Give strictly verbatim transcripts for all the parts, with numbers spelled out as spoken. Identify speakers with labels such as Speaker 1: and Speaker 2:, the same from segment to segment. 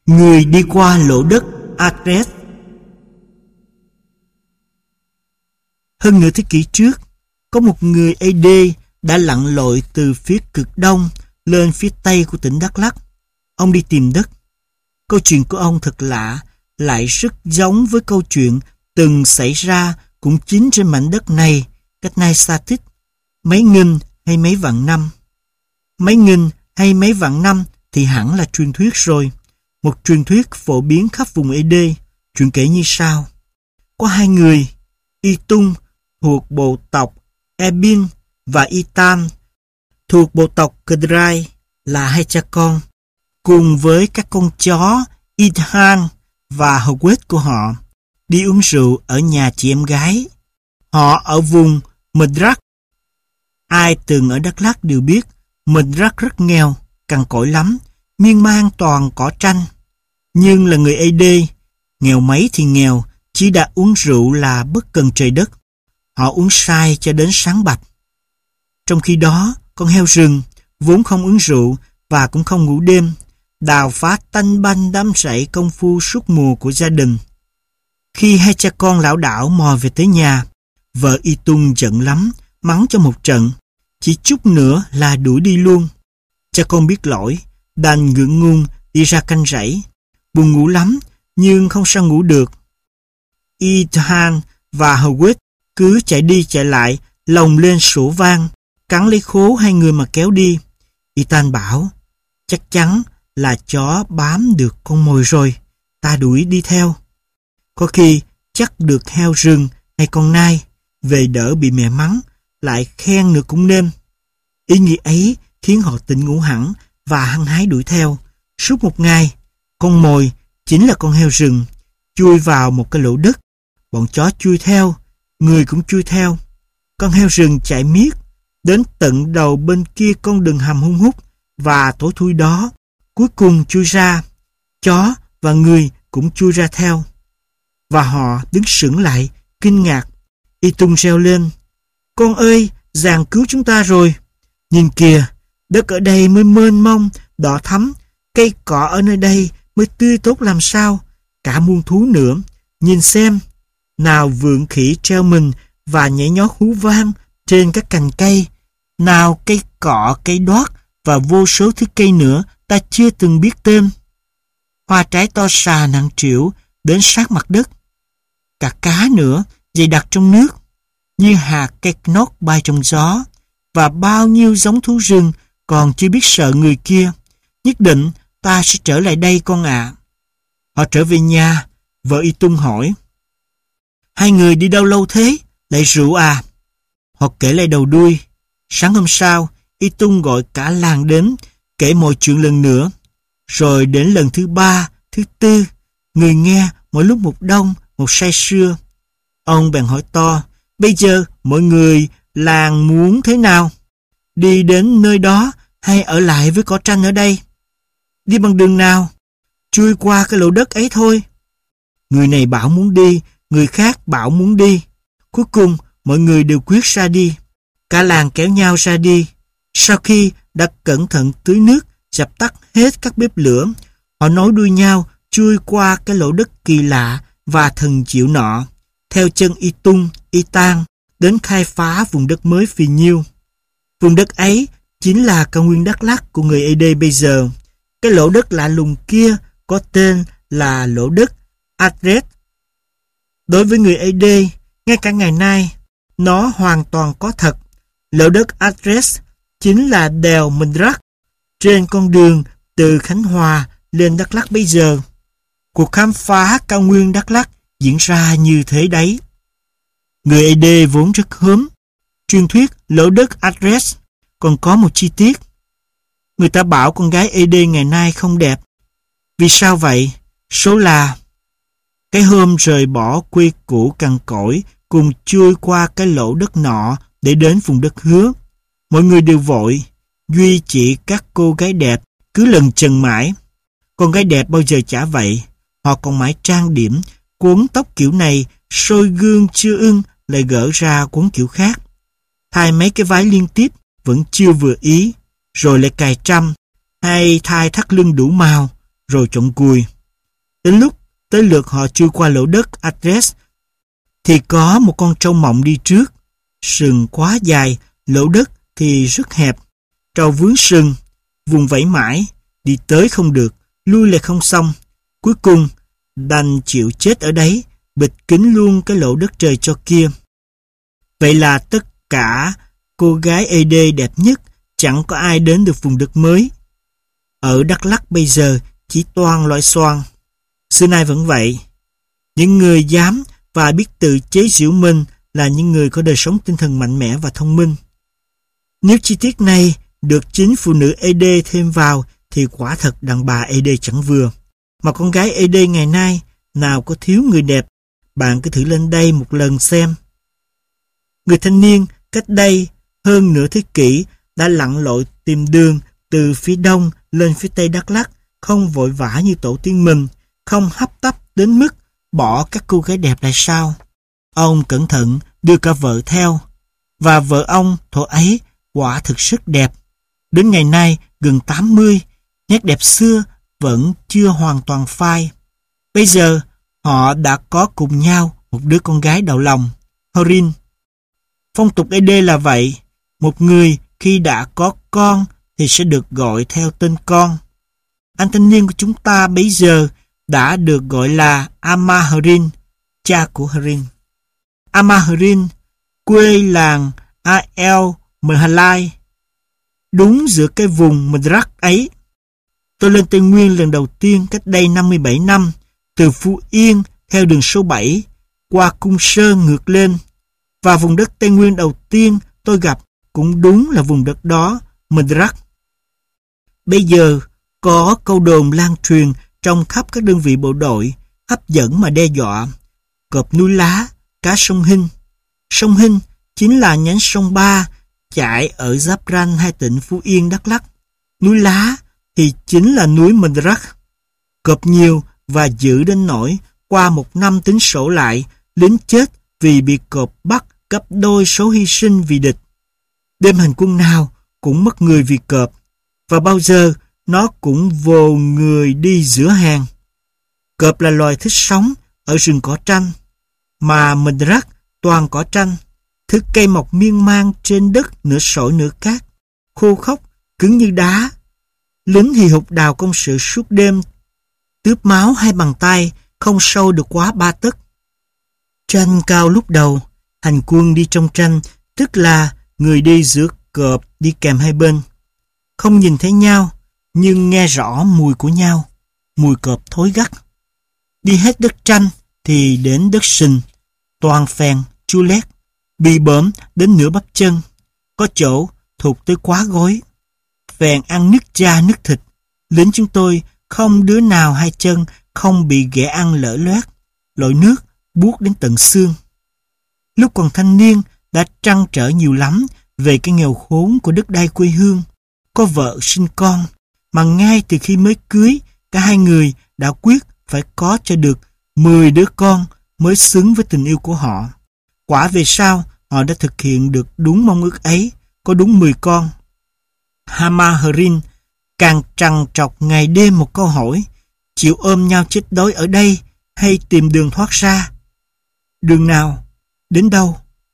Speaker 1: Người đi qua lỗ đất Adres. Hơn nửa thế kỷ trước, có một người a đê đã lặn lội từ phía cực đông lên phía tây của tỉnh Đắk Lắk. Ông đi tìm đất. Câu chuyện của ông thật lạ, lại rất giống với câu chuyện từng xảy ra cũng chính trên mảnh đất này, cách nay xa tích, mấy nghìn hay mấy vạn năm. Mấy nghìn hay mấy vạn năm thì hẳn là truyền thuyết rồi. Một truyền thuyết phổ biến khắp vùng a đê. Chuyện kể như sau. Có hai người, Y Tung thuộc bộ tộc Ebin và Y Tam thuộc bộ tộc Kdrai là hai cha con, cùng với các con chó Idhan và hầu quết của họ, đi uống rượu ở nhà chị em gái. Họ ở vùng Mdrak. Ai từng ở Đắk Lắk đều biết Mdrak rất nghèo, cằn cỗi lắm, miên man toàn cỏ tranh. Nhưng là người a đê, nghèo mấy thì nghèo, chỉ đã uống rượu là bất cần trời đất. Họ uống say cho đến sáng bạch. Trong khi đó, con heo rừng, vốn không uống rượu và cũng không ngủ đêm, đào phá tanh banh đám rẫy công phu suốt mùa của gia đình. Khi hai cha con lão đảo mò về tới nhà, vợ Y Tung giận lắm, mắng cho một trận, chỉ chút nữa là đuổi đi luôn. Cha con biết lỗi, đành ngượng ngùng đi ra canh rẫy. Buồn ngủ lắm, nhưng không sao ngủ được. Idhan và Howard cứ chạy đi chạy lại, lồng lên sổ vang, cắn lấy khố hai người mà kéo đi. Idhan bảo, chắc chắn là chó bám được con mồi rồi, ta đuổi đi theo. Có khi chắc được heo rừng hay con nai, về đỡ bị mẹ mắng, lại khen nữa cũng nên. Ý nghĩ ấy khiến họ tỉnh ngủ hẳn và hăng hái đuổi theo. Suốt một ngày, con mồi chính là con heo rừng, chui vào một cái lỗ đất. Bọn chó chui theo, người cũng chui theo. Con heo rừng chạy miết, đến tận đầu bên kia con đường hầm hun hút và tối thui đó, cuối cùng chui ra. Chó và người cũng chui ra theo. Và họ đứng sững lại, kinh ngạc. Y Tung reo lên, con ơi, giàng cứu chúng ta rồi. Nhìn kìa, đất ở đây mới mênh mông, đỏ thắm, cây cỏ ở nơi đây mới tươi tốt làm sao, cả muôn thú nữa. Nhìn xem, nào vượn khỉ treo mình và nhảy nhót hú vang trên các cành cây, nào cây cọ, cây đót và vô số thứ cây nữa ta chưa từng biết tên. Hoa trái to xà nặng trĩu đến sát mặt đất. Cả cá nữa, dày đặc trong nước, như hạt cây nốt bay trong gió, và bao nhiêu giống thú rừng còn chưa biết sợ người kia. Nhất định ta sẽ trở lại đây con ạ. À. Họ trở về nhà, vợ Y Tung hỏi, hai người đi đâu lâu thế, lại rượu à? Họ kể lại đầu đuôi. Sáng hôm sau, Y Tung gọi cả làng đến, kể mọi chuyện lần nữa. Rồi đến lần thứ ba, thứ tư, người nghe mỗi lúc một đông, một say sưa. Ông bèn hỏi to, bây giờ mọi người làng muốn thế nào? Đi đến nơi đó hay ở lại với cỏ tranh ở đây? Đi bằng đường nào? Chui qua cái lỗ đất ấy thôi. Người này bảo muốn đi, người khác bảo muốn đi. Cuối cùng mọi người đều quyết ra đi. Cả làng kéo nhau ra đi. Sau khi đã cẩn thận tưới nước, dập tắt hết các bếp lửa, họ nối đuôi nhau chui qua cái lỗ đất kỳ lạ và thần diệu nọ, theo chân Y Tung, Y Tang đến khai phá vùng đất mới phì nhiêu. Vùng đất ấy chính là cao nguyên Đắk Lắk của người a đê bây giờ. Cái lỗ đất lạ lùng kia có tên là lỗ đất Adres. Đối với người a đê, ngay cả ngày nay, nó hoàn toàn có thật. Lỗ đất Adres chính là đèo Mdrak trên con đường từ Khánh Hòa lên Đắk Lắk bây giờ. Cuộc khám phá cao nguyên Đắk Lắk diễn ra như thế đấy. Người a đê vốn rất hớm. Truyền thuyết lỗ đất Adres còn có một chi tiết. Người ta bảo con gái a đê ngày nay không đẹp. Vì sao vậy? Số là cái hôm rời bỏ quê cũ cằn cỗi cùng chui qua cái lỗ đất nọ để đến vùng đất hứa. Mọi người đều vội, duy chỉ các cô gái đẹp cứ lần chần mãi. Con gái đẹp bao giờ chả vậy. Họ còn mãi trang điểm, quấn tóc kiểu này, soi gương chưa ưng lại gỡ ra quấn kiểu khác. Thay mấy cái váy liên tiếp vẫn chưa vừa ý, rồi lại cài trâm, hay thay thắt lưng đủ màu, rồi chọn cùi. Đến lúc tới lượt họ chui qua lỗ đất Adres thì có một con trâu mộng đi trước. Sừng quá dài, lỗ đất thì rất hẹp. Trâu vướng sừng, vùng vẫy mãi, đi tới không được, lui lại không xong. Cuối cùng, đành chịu chết ở đấy, bịt kín luôn cái lỗ đất trời cho kia. Vậy là tất cả cô gái a đê đẹp nhất, chẳng có ai đến được vùng đất mới. Ở Đắk Lắk bây giờ chỉ toàn loại xoan. Xưa nay vẫn vậy. Những người dám và biết tự chế giễu mình là những người có đời sống tinh thần mạnh mẽ và thông minh. Nếu chi tiết này được chính phụ nữ a đê thêm vào thì quả thật đàn bà a đê chẳng vừa. Mà con gái a đê ngày nay nào có thiếu người đẹp, bạn cứ thử lên đây một lần xem. Người thanh niên cách đây hơn nửa thế kỷ đã lặn lội tìm đường từ phía đông lên phía tây Đắk Lắk, không vội vã như tổ tiên mình, không hấp tấp đến mức bỏ các cô gái đẹp lại sao. Ông cẩn thận đưa cả vợ theo, và vợ ông thuở ấy quả thực rất đẹp. Đến ngày nay gần tám mươi, nét đẹp xưa vẫn chưa hoàn toàn phai. Bây giờ họ đã có cùng nhau một đứa con gái đầu lòng, Horin. Phong tục a đê là vậy, một người khi đã có con thì sẽ được gọi theo tên con. Anh thanh niên của chúng ta bấy giờ đã được gọi là Amaharin, cha của Harin. Amaharin, quê làng A-el Mhalai, đúng giữa cái vùng Madrak ấy. Tôi lên Tây Nguyên lần đầu tiên cách đây năm mươi bảy năm, từ Phú Yên theo đường số bảy, qua Cung Sơn ngược lên. Và vùng đất Tây Nguyên đầu tiên tôi gặp cũng đúng là vùng đất đó, Madrak. Bây giờ có câu đồn lan truyền trong khắp các đơn vị bộ đội, hấp dẫn mà đe dọa. Cọp núi lá, cá sông Hinh. Sông Hinh chính là nhánh sông Ba chảy ở giáp ranh hai tỉnh Phú Yên, Đắk Lắk. Núi lá thì chính là núi Madrak. Cọp nhiều và dữ đến nỗi qua một năm tính sổ lại, lính chết vì bị cọp bắt gấp đôi số hy sinh vì địch. Đêm hành quân nào cũng mất người vì cọp, và bao giờ nó cũng vồ người đi giữa hàng. Cọp là loài thích sống ở rừng cỏ tranh, mà Madrak toàn cỏ tranh, thứ cây mọc miên man trên đất nửa sỏi nửa cát, khô khốc, cứng như đá. Lính hì hục đào công sự suốt đêm, tướp máu hai bàn tay, không sâu được quá ba tấc. Tranh cao lúc đầu, hành quân đi trong tranh, tức là người đi giữa cọp đi kèm hai bên. Không nhìn thấy nhau, nhưng nghe rõ mùi của nhau, mùi cọp thối gắt. Đi hết đất tranh thì đến đất sình, toàn phèn, chua lét, bị bợm đến nửa bắp chân, có chỗ thụt tới quá gối. Phèn ăn nứt da nứt thịt, lính chúng tôi không đứa nào hai chân không bị ghẻ ăn lở loét, lội nước buốt đến tận xương. Lúc còn thanh niên đã trăn trở nhiều lắm về cái nghèo khốn của đất đai quê hương, có vợ sinh con, mà ngay từ khi mới cưới, cả hai người đã quyết phải có cho được mười đứa con mới xứng với tình yêu của họ. Quả về sau, họ đã thực hiện được đúng mong ước ấy, có đúng mười con. Hamaharin càng trằn trọc ngày đêm một câu hỏi, chịu ôm nhau chết đói ở đây hay tìm đường thoát ra? Đường nào? Đến đâu?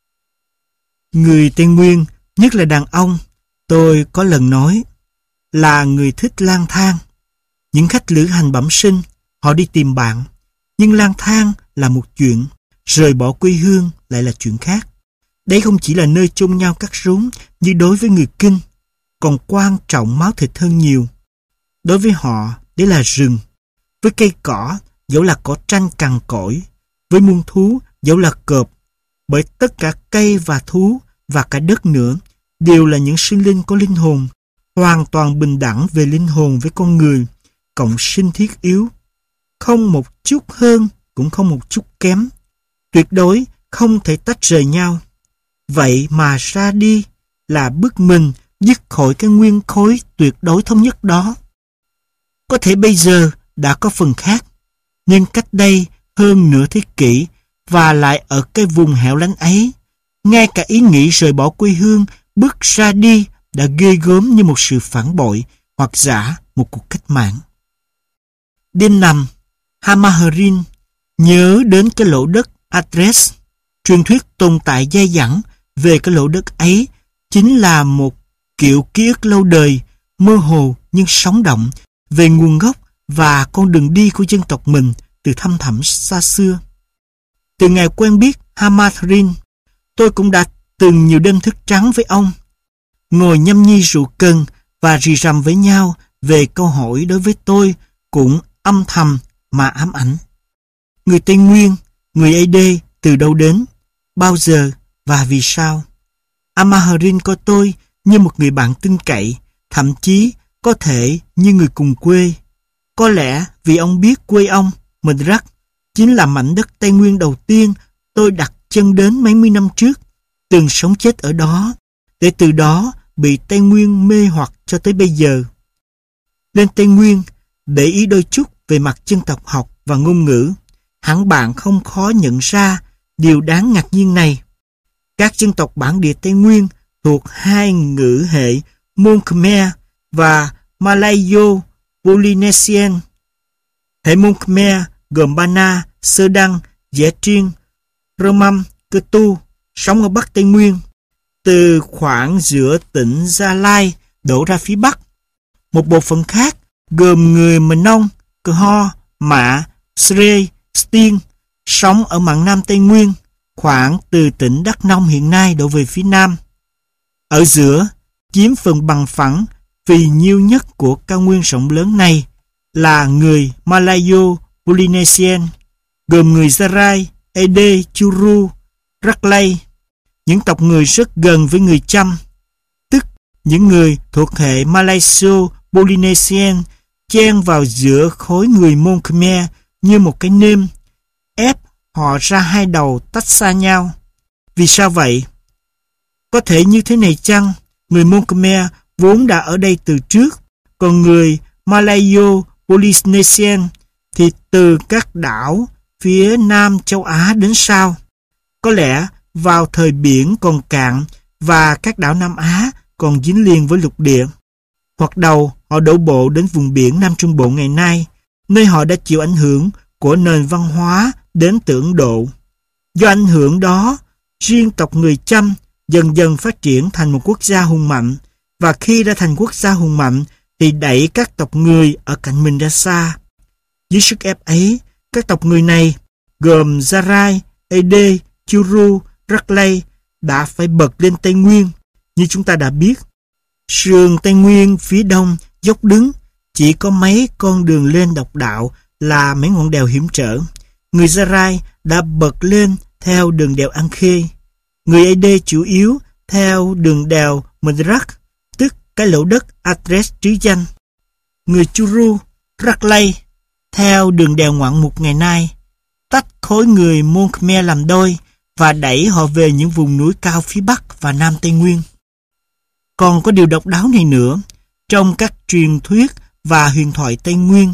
Speaker 1: Người Tây Nguyên, nhất là đàn ông, tôi có lần nói, là người thích lang thang. Những khách lữ hành bẩm sinh, họ đi tìm bạn, nhưng lang thang là một chuyện, rời bỏ quê hương lại là chuyện khác. Đấy không chỉ là nơi chôn nhau cắt rốn như đối với người Kinh, còn quan trọng máu thịt hơn nhiều. Đối với họ, đấy là rừng. Với cây cỏ, dẫu là cỏ tranh cằn cỗi. Với muôn thú, dẫu là cọp. Bởi tất cả cây và thú và cả đất nữa đều là những sinh linh có linh hồn, hoàn toàn bình đẳng về linh hồn với con người, cộng sinh thiết yếu. Không một chút hơn, cũng không một chút kém. Tuyệt đối không thể tách rời nhau. Vậy mà ra đi là bức mình dứt khỏi cái nguyên khối tuyệt đối thống nhất đó. Có thể bây giờ đã có phần khác, nhưng cách đây hơn nửa thế kỷ và lại ở cái vùng hẻo lánh ấy, ngay cả ý nghĩ rời bỏ quê hương, bước ra đi đã ghê gớm như một sự phản bội hoặc giả một cuộc cách mạng. Đêm nằm, Hamaharin nhớ đến cái lỗ đất Adres. Truyền thuyết tồn tại dai dẳng về cái lỗ đất ấy chính là một kiểu ký ức lâu đời, mơ hồ nhưng sống động về nguồn gốc và con đường đi của dân tộc mình từ thăm thẳm xa xưa. Từ ngày quen biết Hamaharin, tôi cũng đã từng nhiều đêm thức trắng với ông, ngồi nhâm nhi rượu cần và rì rầm với nhau về câu hỏi đối với tôi cũng âm thầm mà ám ảnh. Người Tây Nguyên, người a đê từ đâu đến, bao giờ và vì sao? Hamaharin coi tôi như một người bạn tin cậy, thậm chí có thể như người cùng quê. Có lẽ vì ông biết quê ông, Madrak, chính là mảnh đất Tây Nguyên đầu tiên tôi đặt chân đến mấy mươi năm trước, từng sống chết ở đó, để từ đó bị Tây Nguyên mê hoặc cho tới bây giờ. Lên Tây Nguyên, để ý đôi chút về mặt dân tộc học và ngôn ngữ, hẳn bạn không khó nhận ra điều đáng ngạc nhiên này. Các dân tộc bản địa Tây Nguyên thuộc hai ngữ hệ Môn Khmer và Malayo-Polynesian. Hệ Môn Khmer gồm Bana, Sơ Đăng, Dẻ Triên, Rơmăm, Cơ Tu, sống ở Bắc Tây Nguyên, từ khoảng giữa tỉnh Gia Lai đổ ra phía Bắc. Một bộ phận khác gồm người Mờ Nông, Cơ Ho, Mạ, Srey, Stiên, sống ở mạn Nam Tây Nguyên, khoảng từ tỉnh Đắk Nông hiện nay đổ về phía Nam. Ở giữa, chiếm phần bằng phẳng phì nhiêu nhất của cao nguyên rộng lớn này là người Malayo-Polynesian, gồm người Zarai, Ede, Churu, Raklay, những tộc người rất gần với người Chăm, tức những người thuộc hệ Malayo-Polynesian chen vào giữa khối người Môn Khmer như một cái nêm, ép họ ra hai đầu tách xa nhau. Vì sao vậy? Có thể như thế này chăng? Người Môn Khmer vốn đã ở đây từ trước, còn người Malayo-Polynesian thì từ các đảo phía Nam châu Á đến sau. Có lẽ vào thời biển còn cạn và các đảo Nam Á còn dính liền với lục địa. Hoặc đầu họ đổ bộ đến vùng biển Nam Trung Bộ ngày nay, nơi họ đã chịu ảnh hưởng của nền văn hóa đến từ Ấn Độ. Do ảnh hưởng đó, riêng tộc người Chăm dần dần phát triển thành một quốc gia hùng mạnh, và khi đã thành quốc gia hùng mạnh thì đẩy các tộc người ở cạnh mình ra xa. Dưới sức ép ấy, các tộc người này gồm Zarai, Ede, Churu, Raklay đã phải bật lên Tây Nguyên. Như chúng ta đã biết, sườn Tây Nguyên phía đông dốc đứng, chỉ có mấy con đường lên độc đạo là mấy ngọn đèo hiểm trở. Người Zarai đã bật lên theo đường đèo An Khê. Người Ede chủ yếu theo đường đèo Madrak, tức cái lỗ đất Adres trứ danh. Người Churu, Raklay theo đường đèo ngoạn mục ngày nay, tách khối người Môn Khmer làm đôi và đẩy họ về những vùng núi cao phía Bắc và Nam Tây Nguyên. Còn có điều độc đáo này nữa, trong các truyền thuyết và huyền thoại Tây Nguyên,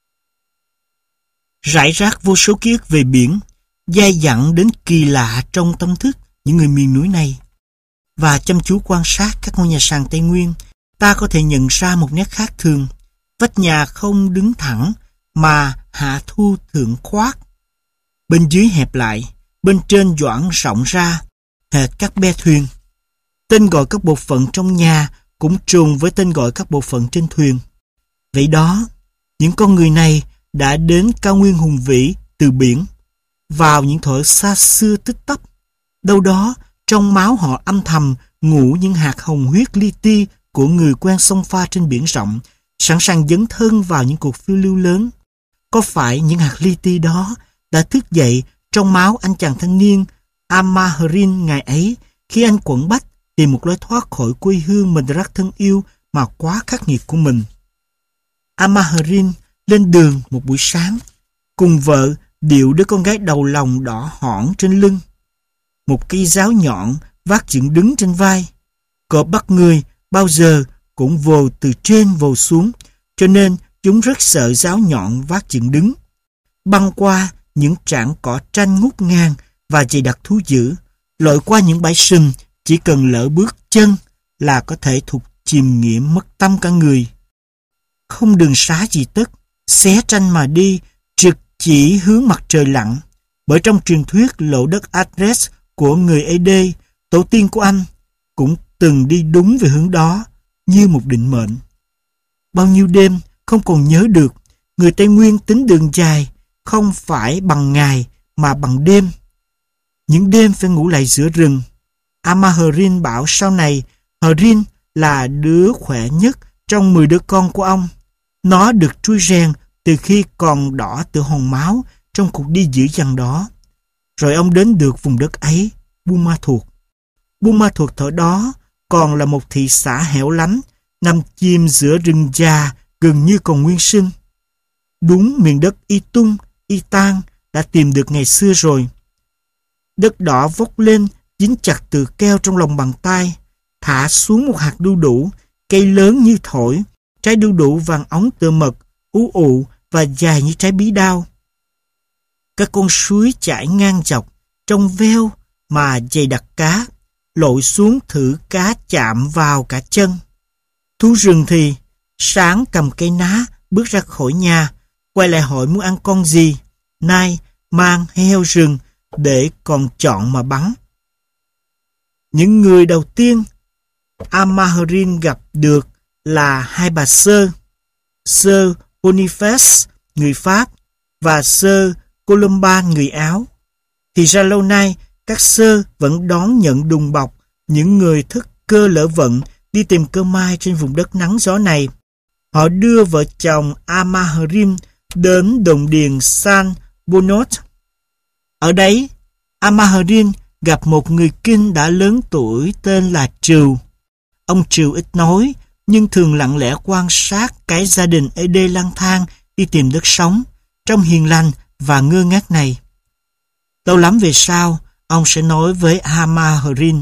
Speaker 1: rải rác vô số ký ức về biển, dai dẳng đến kỳ lạ trong tâm thức những người miền núi này. Và chăm chú quan sát các ngôi nhà sàn Tây Nguyên, ta có thể nhận ra một nét khác thường. Vách nhà không đứng thẳng mà hạ thu thượng khoát. Bên dưới hẹp lại, bên trên doãn rộng ra, hệt các be thuyền. Tên gọi các bộ phận trong nhà cũng trùng với tên gọi các bộ phận trên thuyền. Vậy đó, những con người này đã đến cao nguyên hùng vĩ từ biển. Vào những thuở xa xưa tích tắp, đâu đó trong máu họ âm thầm ngủ những hạt hồng huyết li ti của người quen sông pha trên biển rộng, sẵn sàng dấn thân vào những cuộc phiêu lưu lớn. Có phải những hạt li ti đó đã thức dậy trong máu anh chàng thanh niên Hamaharin ngày ấy, khi anh quẩn bách tìm một lối thoát khỏi quê hương Madrak thân yêu mà quá khắc nghiệt của mình? Hamaharin lên đường một buổi sáng, cùng vợ điệu đứa con gái đầu lòng đỏ hỏn trên lưng. Một cây giáo nhọn vác dựng đứng trên vai. Cọp bắt người bao giờ cũng vồ từ trên vồ xuống, cho nên chúng rất sợ giáo nhọn vác dựng đứng. Băng qua những trảng cỏ tranh ngút ngang và dày đặc thú dữ, lội qua những bãi sình, chỉ cần lỡ bước chân là có thể thụt chìm nghiệm mất tâm cả người. Không đường xá gì tất, xé tranh mà đi, trực chỉ hướng mặt trời lặn, bởi trong truyền thuyết lộ đất Adres của người Ede, tổ tiên của anh, cũng từng đi đúng về hướng đó như một định mệnh. Bao nhiêu đêm không còn nhớ được, người Tây Nguyên tính đường dài không phải bằng ngày mà bằng đêm. Những đêm phải ngủ lại giữa rừng. Amaherin bảo sau này Herin là đứa khỏe nhất trong mười đứa con của ông. Nó được trui rèn từ khi còn đỏ từ hòn máu trong cuộc đi dữ dằn đó. Rồi ông đến được vùng đất ấy, Buôn Ma Thuột. Buôn Ma Thuột thở đó còn là một thị xã hẻo lánh, nằm chìm giữa rừng già gần như còn nguyên sinh. Đúng miền đất Y Tung, Y Tang đã tìm được ngày xưa rồi. Đất đỏ vốc lên, dính chặt từ keo trong lòng bàn tay, thả xuống một hạt đu đủ, cây lớn như thổi, trái đu đủ vàng óng tựa mật, ú ụ và dài như trái bí đao. Các con suối chảy ngang dọc, trong veo mà dày đặc cá, lội xuống thử cá chạm vào cả chân. Thú rừng thì sáng cầm cây ná bước ra khỏi nhà, quay lại hỏi muốn ăn con gì, nai, mang hay heo rừng để còn chọn mà bắn. Những người đầu tiên Amaherin gặp được là hai bà Sơ, Sơ Boniface người Pháp và Sơ Colomba người Áo. Thì ra lâu nay các Sơ vẫn đón nhận đùm bọc những người thất cơ lỡ vận đi tìm cơ may trên vùng đất nắng gió này. Họ đưa vợ chồng Amaherin đến đồn điền San Bonot. Ở đấy, Amaherin gặp một người Kinh đã lớn tuổi tên là Trừu. Ông Trừu ít nói, nhưng thường lặng lẽ quan sát cái gia đình Ede lang thang đi tìm đất sống, trong hiền lành và ngơ ngác này. Lâu lắm về sau, ông sẽ nói với Amaherin: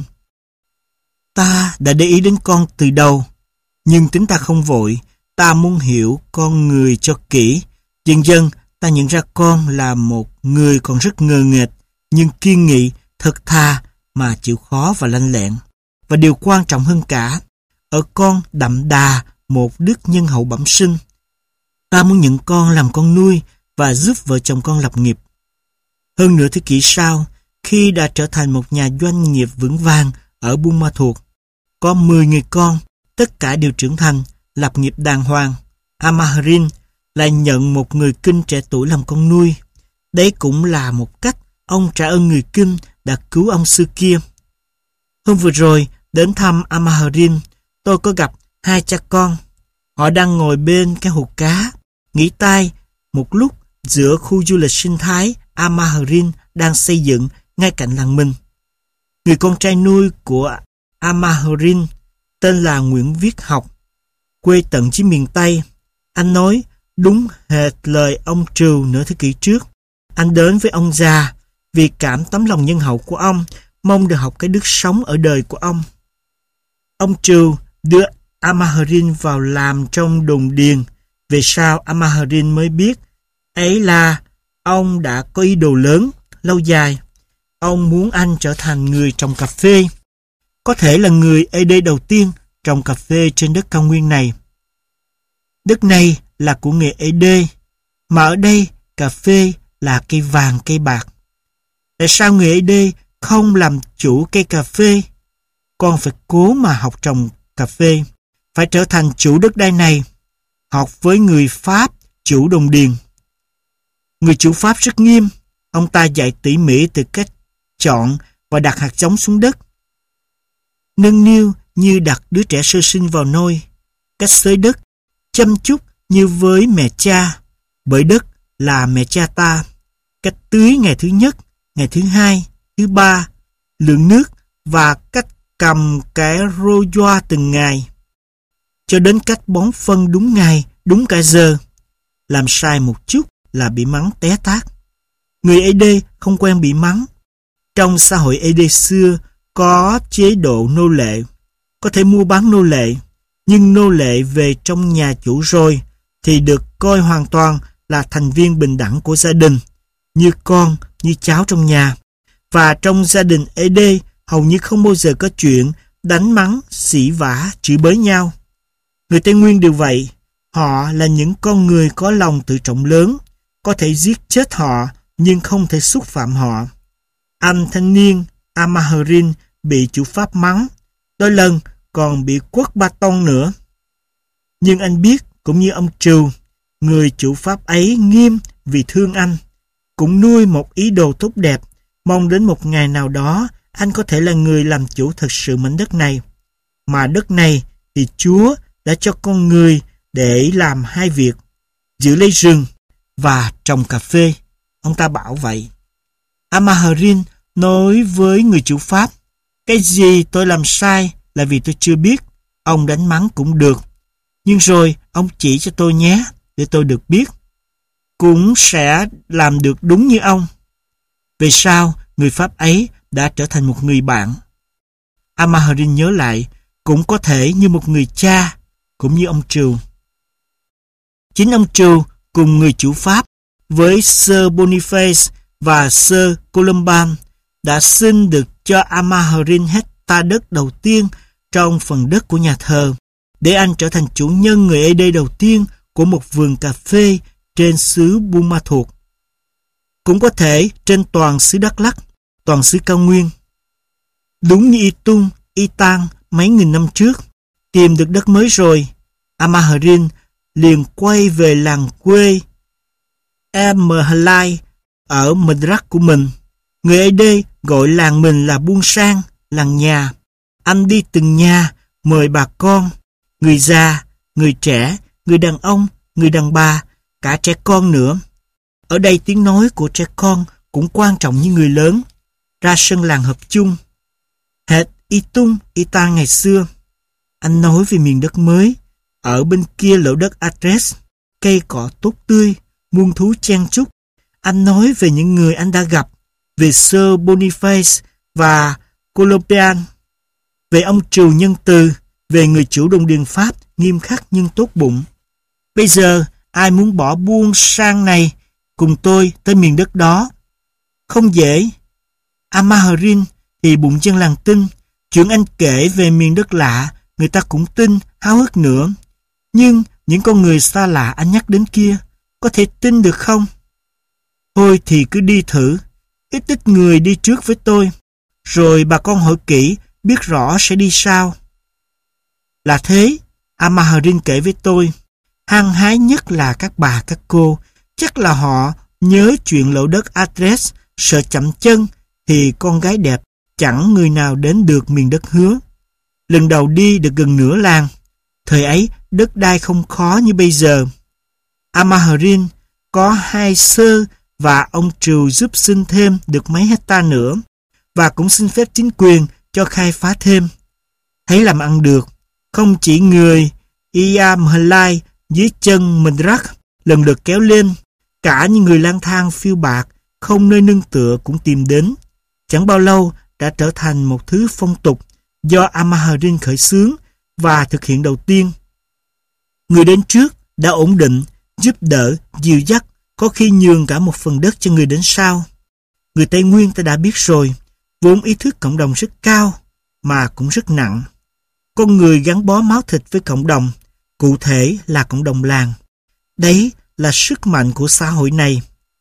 Speaker 1: ta đã để ý đến con từ đầu, nhưng tính ta không vội, ta muốn hiểu con người cho kỹ. Dần dần, ta nhận ra con là một người còn rất ngờ nghệch, nhưng kiên nghị, thật thà mà chịu khó và lanh lẹn. Và điều quan trọng hơn cả, ở con đậm đà một đức nhân hậu bẩm sinh. Ta muốn nhận con làm con nuôi và giúp vợ chồng con lập nghiệp. Hơn nửa thế kỷ sau, khi đã trở thành một nhà doanh nghiệp vững vàng ở Buôn Ma Thuột, có mười người con, tất cả đều trưởng thành, lập nghiệp đàng hoàng, Amaherin lại nhận một người Kinh trẻ tuổi làm con nuôi. Đấy cũng là một cách ông trả ơn người Kinh đã cứu ông xưa kia. Hôm vừa rồi, đến thăm Amaherin, tôi có gặp hai cha con. Họ đang ngồi bên cái hồ cá, nghỉ tay một lúc giữa khu du lịch sinh thái Amaherin đang xây dựng ngay cạnh làng mình. Người con trai nuôi của Amaherin tên là Nguyễn Viết Học, quê tận dưới miền Tây. Anh nói đúng hệt lời ông Trừu nửa thế kỷ trước. Anh đến với ông già vì cảm tấm lòng nhân hậu của ông, mong được học cái đức sống ở đời của ông. Ông Trừu đưa Amaherin vào làm trong đồn điền. Về sau Amaherin mới biết ấy là ông đã có ý đồ lớn, lâu dài. Ông muốn anh trở thành người trồng cà phê, có thể là người Ede đầu tiên trồng cà phê trên đất cao nguyên này. Đất này là của người Ede, mà ở đây cà phê là cây vàng cây bạc. Tại sao người Ede không làm chủ cây cà phê? Con phải cố mà học trồng cà phê, phải trở thành chủ đất đai này, học với người Pháp chủ đồng điền. Người chủ Pháp rất nghiêm, ông ta dạy tỉ mỉ từ cách chọn và đặt hạt giống xuống đất, nâng niu như đặt đứa trẻ sơ sinh vào nôi, cách xới đất, chăm chút như với mẹ cha, bởi đất là mẹ cha ta, cách tưới ngày thứ nhất, ngày thứ hai, thứ ba, lượng nước và cách cầm cái rô doa từng ngày, cho đến cách bón phân đúng ngày, đúng cả giờ. Làm sai một chút là bị mắng té tát. Người Ede không quen bị mắng. Trong xã hội Ede xưa có chế độ nô lệ, có thể mua bán nô lệ, nhưng nô lệ về trong nhà chủ rồi thì được coi hoàn toàn là thành viên bình đẳng của gia đình, như con, như cháu trong nhà. Và trong gia đình Ede hầu như không bao giờ có chuyện đánh mắng, xỉ vả, chửi bới nhau. Người Tây Nguyên đều vậy. Họ là những con người có lòng tự trọng lớn, có thể giết chết họ nhưng không thể xúc phạm họ. Anh thanh niên Amaharin bị chủ pháp mắng, đôi lần còn bị quất ba tông nữa. Nhưng anh biết, cũng như ông Trừu, người chủ pháp ấy nghiêm vì thương anh, cũng nuôi một ý đồ tốt đẹp, mong đến một ngày nào đó anh có thể là người làm chủ thật sự mảnh đất này. Mà đất này thì Chúa đã cho con người để làm hai việc: giữ lấy rừng và trồng cà phê. Ông ta bảo vậy. Amaharin nói với người chủ pháp, cái gì tôi làm sai là vì tôi chưa biết. Ông đánh mắng cũng được, nhưng rồi ông chỉ cho tôi nhé, để tôi được biết. Cũng sẽ làm được đúng như ông. Về sau, người Pháp ấy đã trở thành một người bạn. Amaharin nhớ lại, cũng có thể như một người cha, cũng như ông Trừu. Chính ông Trừu cùng người chủ Pháp với Sir Boniface và Sir Columban đã xin được cho Amaharin hecta đất đầu tiên trong phần đất của nhà thờ, để anh trở thành chủ nhân người ê đê đầu tiên của một vườn cà phê trên xứ Buôn Ma Thuột. Cũng có thể trên toàn xứ Đắk Lắk, toàn xứ cao nguyên. Đúng như Y Tung, Y Tang mấy nghìn năm trước, tìm được đất mới rồi, Amaharin liền quay về làng quê Emhalai ở Madrak của mình. Người ê đê gọi làng mình là Buôn Sang, làng nhà. Anh đi từng nhà mời bà con, người già, người trẻ, người đàn ông, người đàn bà, cả trẻ con nữa. Ở đây tiếng nói của trẻ con cũng quan trọng như người lớn. Ra sân làng hợp chung. Hệt Y Tung, Y Tang ngày xưa. Anh nói về miền đất mới. Ở bên kia lỗ đất Adres, cây cỏ tốt tươi, muôn thú chen chúc. Anh nói về những người anh đã gặp, về Sir Boniface và Columban, về ông Trừu nhân từ, về người chủ đồng điền Pháp nghiêm khắc nhưng tốt bụng. Bây giờ, ai muốn bỏ Buôn Sang này cùng tôi tới miền đất đó? Không dễ. Amaharin thì bụng dân làng tin. Chuyện anh kể về miền đất lạ, người ta cũng tin, háo hức nữa. Nhưng những con người xa lạ anh nhắc đến kia, có thể tin được không? Thôi thì cứ đi thử. Ít ít người đi trước với tôi. Rồi bà con hỏi kỹ, biết rõ sẽ đi sao. Là thế, Amaharin kể với tôi. Hăng hái nhất là các bà các cô. Chắc là họ nhớ chuyện lỗ đất Adres, sợ chậm chân thì con gái đẹp chẳng người nào đến được miền đất hứa. Lần đầu đi được gần nửa làng. Thời ấy đất đai không khó như bây giờ. Amaharin có hai sơ và ông Trừu giúp xin thêm được mấy hecta nữa, và cũng xin phép chính quyền cho khai phá thêm. Thấy làm ăn được, không chỉ người Iamhalai dưới chân Madrak lần lượt kéo lên, cả những người lang thang phiêu bạc không nơi nương tựa cũng tìm đến. Chẳng bao lâu đã trở thành một thứ phong tục do Amaharin khởi xướng và thực hiện đầu tiên. Người đến trước đã ổn định, giúp đỡ, dìu dắt, có khi nhường cả một phần đất cho người đến sau. Người Tây Nguyên ta đã biết rồi, vốn ý thức cộng đồng rất cao mà cũng rất nặng. Con người gắn bó máu thịt với cộng đồng, cụ thể là cộng đồng làng. Đấy là sức mạnh của xã hội này.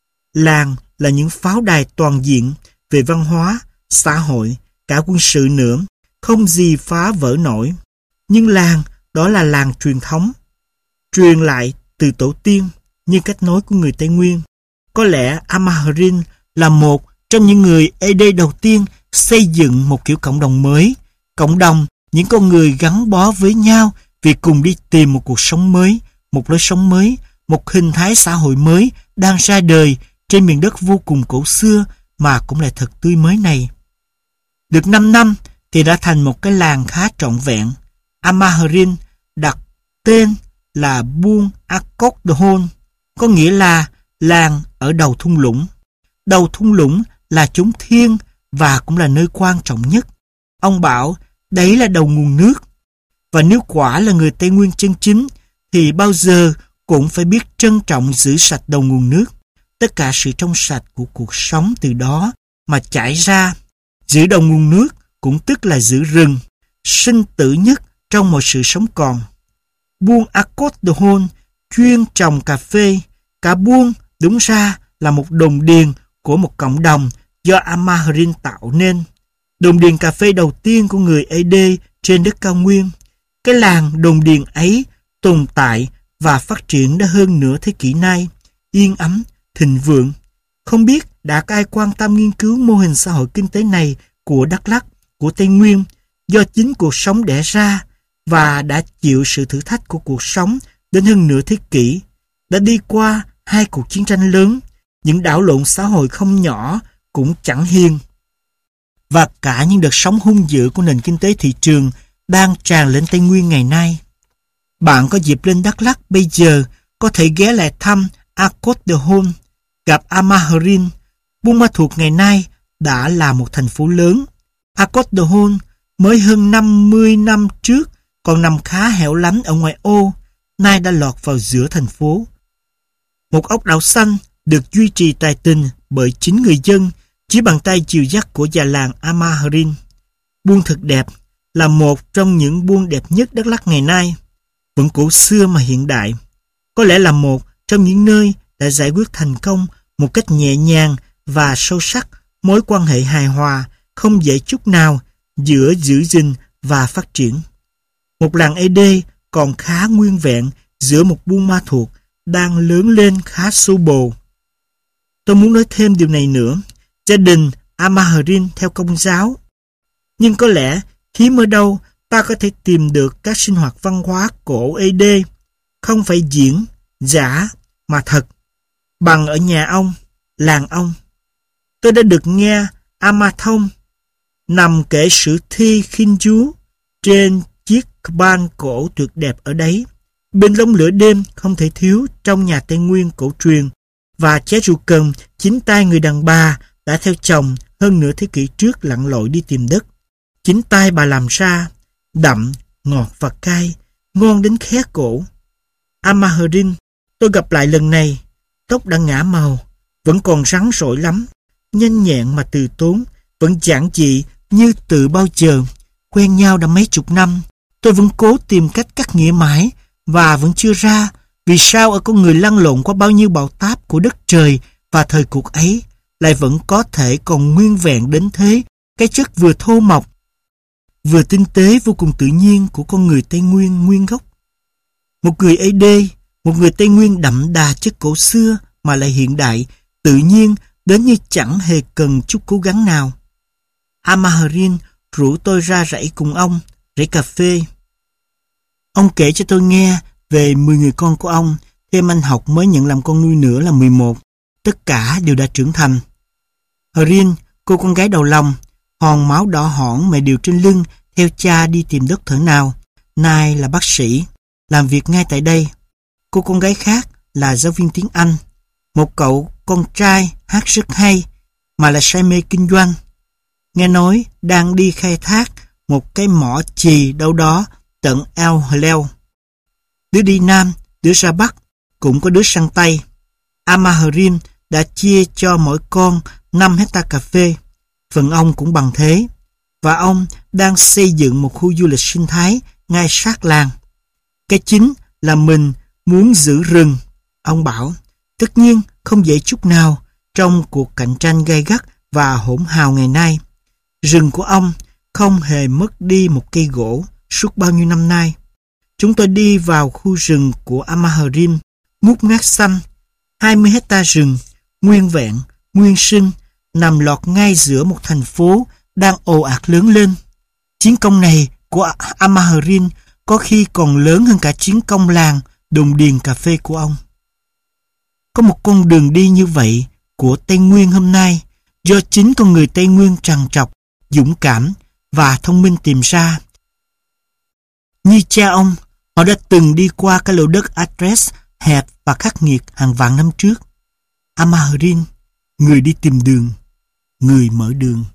Speaker 1: Làng là những pháo đài toàn diện về văn hóa, xã hội, cả quân sự nữa, không gì phá vỡ nổi. Nhưng làng, đó là làng truyền thống, truyền lại từ tổ tiên như cách nói của người Tây Nguyên. Có lẽ Amaharin là một trong những người ê đê đầu tiên xây dựng một kiểu cộng đồng mới. Cộng đồng, những con người gắn bó với nhau vì cùng đi tìm một cuộc sống mới, một lối sống mới, một hình thái xã hội mới đang ra đời trên miền đất vô cùng cổ xưa mà cũng lại thật tươi mới này. Được năm năm thì đã thành một cái làng khá trọn vẹn. Amaharin đặt tên là Buôn Akot Dhon, có nghĩa là làng ở đầu thung lũng. Đầu thung lũng là chốn thiêng và cũng là nơi quan trọng nhất. Ông bảo đấy là đầu nguồn nước. Và nếu quả là người Tây Nguyên chân chính thì bao giờ cũng phải biết trân trọng giữ sạch đầu nguồn nước. Tất cả sự trong sạch của cuộc sống từ đó mà chảy ra. Giữ đầu nguồn nước cũng tức là giữ rừng, sinh tử nhất trong mọi sự sống còn. Buôn Akot Dhon chuyên trồng cà phê. Cả buôn đúng ra là một đồn điền của một cộng đồng do Amaharin tạo nên. Đồn điền cà phê đầu tiên của người a đê trên đất cao nguyên. Cái làng đồn điền ấy tồn tại và phát triển đã hơn nửa thế kỷ nay, yên ấm, thịnh vượng. Không biết đã có ai quan tâm nghiên cứu mô hình xã hội kinh tế này của Đắk Lắk, của Tây Nguyên, do chính cuộc sống đẻ ra và đã chịu sự thử thách của cuộc sống đến hơn nửa thế kỷ, đã đi qua hai cuộc chiến tranh lớn, những đảo lộn xã hội không nhỏ cũng chẳng hiền, và cả những đợt sóng hung dữ của nền kinh tế thị trường đang tràn lên Tây Nguyên ngày nay. Bạn có dịp lên Đắk Lắk bây giờ có thể ghé lại thăm Akot de Hôn, gặp Amaharin. Buôn Ma Thuột ngày nay đã là một thành phố lớn. Akot de Hôn mới hơn năm mươi năm trước còn nằm khá hẻo lánh ở ngoại ô, nay đã lọt vào giữa thành phố. Một ốc đảo xanh được duy trì tài tình bởi chính người dân chỉ bằng tay dìu dắt của già làng Amaharin. Buôn thật đẹp, là một trong những buôn đẹp nhất Đắk Lắk ngày nay, vẫn cổ xưa mà hiện đại. Có lẽ là một trong những nơi đã giải quyết thành công một cách nhẹ nhàng và sâu sắc mối quan hệ hài hòa không dễ chút nào giữa giữ gìn và phát triển. Một làng a đê còn khá nguyên vẹn giữa một Buôn Ma Thuột đang lớn lên khá xô bồ. Tôi muốn nói thêm điều này nữa. Gia đình Amaharin theo Công giáo, nhưng có lẽ hiếm ở đâu ta có thể tìm được các sinh hoạt văn hóa cổ a đê, không phải diễn, giả, mà thật, bằng ở nhà ông, làng ông. Tôi đã được nghe Amathong nằm kể sử thi khinh chú trên chiếc ban cổ tuyệt đẹp ở đấy. Bên lông lửa đêm không thể thiếu trong nhà Tây Nguyên cổ truyền, và ché rượu cần chính tay người đàn bà đã theo chồng hơn nửa thế kỷ trước lặn lội đi tìm đất. Chính tay bà làm ra, đậm, ngọt và cay, ngon đến khé cổ. Amaharin, tôi gặp lại lần này, tóc đã ngả màu, vẫn còn rắn rỏi lắm, nhanh nhẹn mà từ tốn, vẫn giản dị như từ bao giờ. Quen nhau đã mấy chục năm, tôi vẫn cố tìm cách cắt nghĩa mãi và vẫn chưa ra vì sao ở con người lăn lộn qua bao nhiêu bão táp của đất trời và thời cuộc ấy lại vẫn có thể còn nguyên vẹn đến thế cái chất vừa thô mộc vừa tinh tế vô cùng tự nhiên của con người Tây Nguyên nguyên gốc. Một người a đê, một người Tây Nguyên đậm đà chất cổ xưa mà lại hiện đại, tự nhiên đến như chẳng hề cần chút cố gắng nào. Amaharin rủ tôi ra rẫy cùng ông, rẫy cà phê. Ông kể cho tôi nghe về mười người con của ông, thêm anh học mới nhận làm con nuôi nữa là mười một. Tất cả đều đã trưởng thành. Harin, cô con gái đầu lòng, hòn máu đỏ hỏn mẹ điều trên lưng, theo cha đi tìm đất thở nào, nay là bác sĩ, làm việc ngay tại đây. Cô con gái khác là giáo viên tiếng Anh. Một cậu con trai hát rất hay, mà là say mê kinh doanh. Nghe nói đang đi khai thác một cái mỏ chì đâu đó tận eo leo. Đứa đi Nam, đứa ra Bắc, cũng có đứa sang Tây. Amaharin đã chia cho mỗi con năm hectare cà phê. Phần ông cũng bằng thế. Và ông đang xây dựng một khu du lịch sinh thái ngay sát làng. Cái chính là mình muốn giữ rừng. Ông bảo, tất nhiên không dễ chút nào trong cuộc cạnh tranh gay gắt và hỗn hào ngày nay. Rừng của ông không hề mất đi một cây gỗ suốt bao nhiêu năm nay. Chúng tôi đi vào khu rừng của Amaharin, ngút ngát xanh, hai mươi hectare rừng, nguyên vẹn, nguyên sinh, nằm lọt ngay giữa một thành phố đang ồ ạt lớn lên. Chiến công này của Amaharin có khi còn lớn hơn cả chiến công làng đồn điền cà phê của ông. Có một con đường đi như vậy của Tây Nguyên hôm nay do chính con người Tây Nguyên trằn trọc, dũng cảm và thông minh tìm ra. Như cha ông, họ đã từng đi qua cái lô đất Adres hẹp và khắc nghiệt hàng vạn năm trước. Amaharin, người đi tìm đường, người mở đường.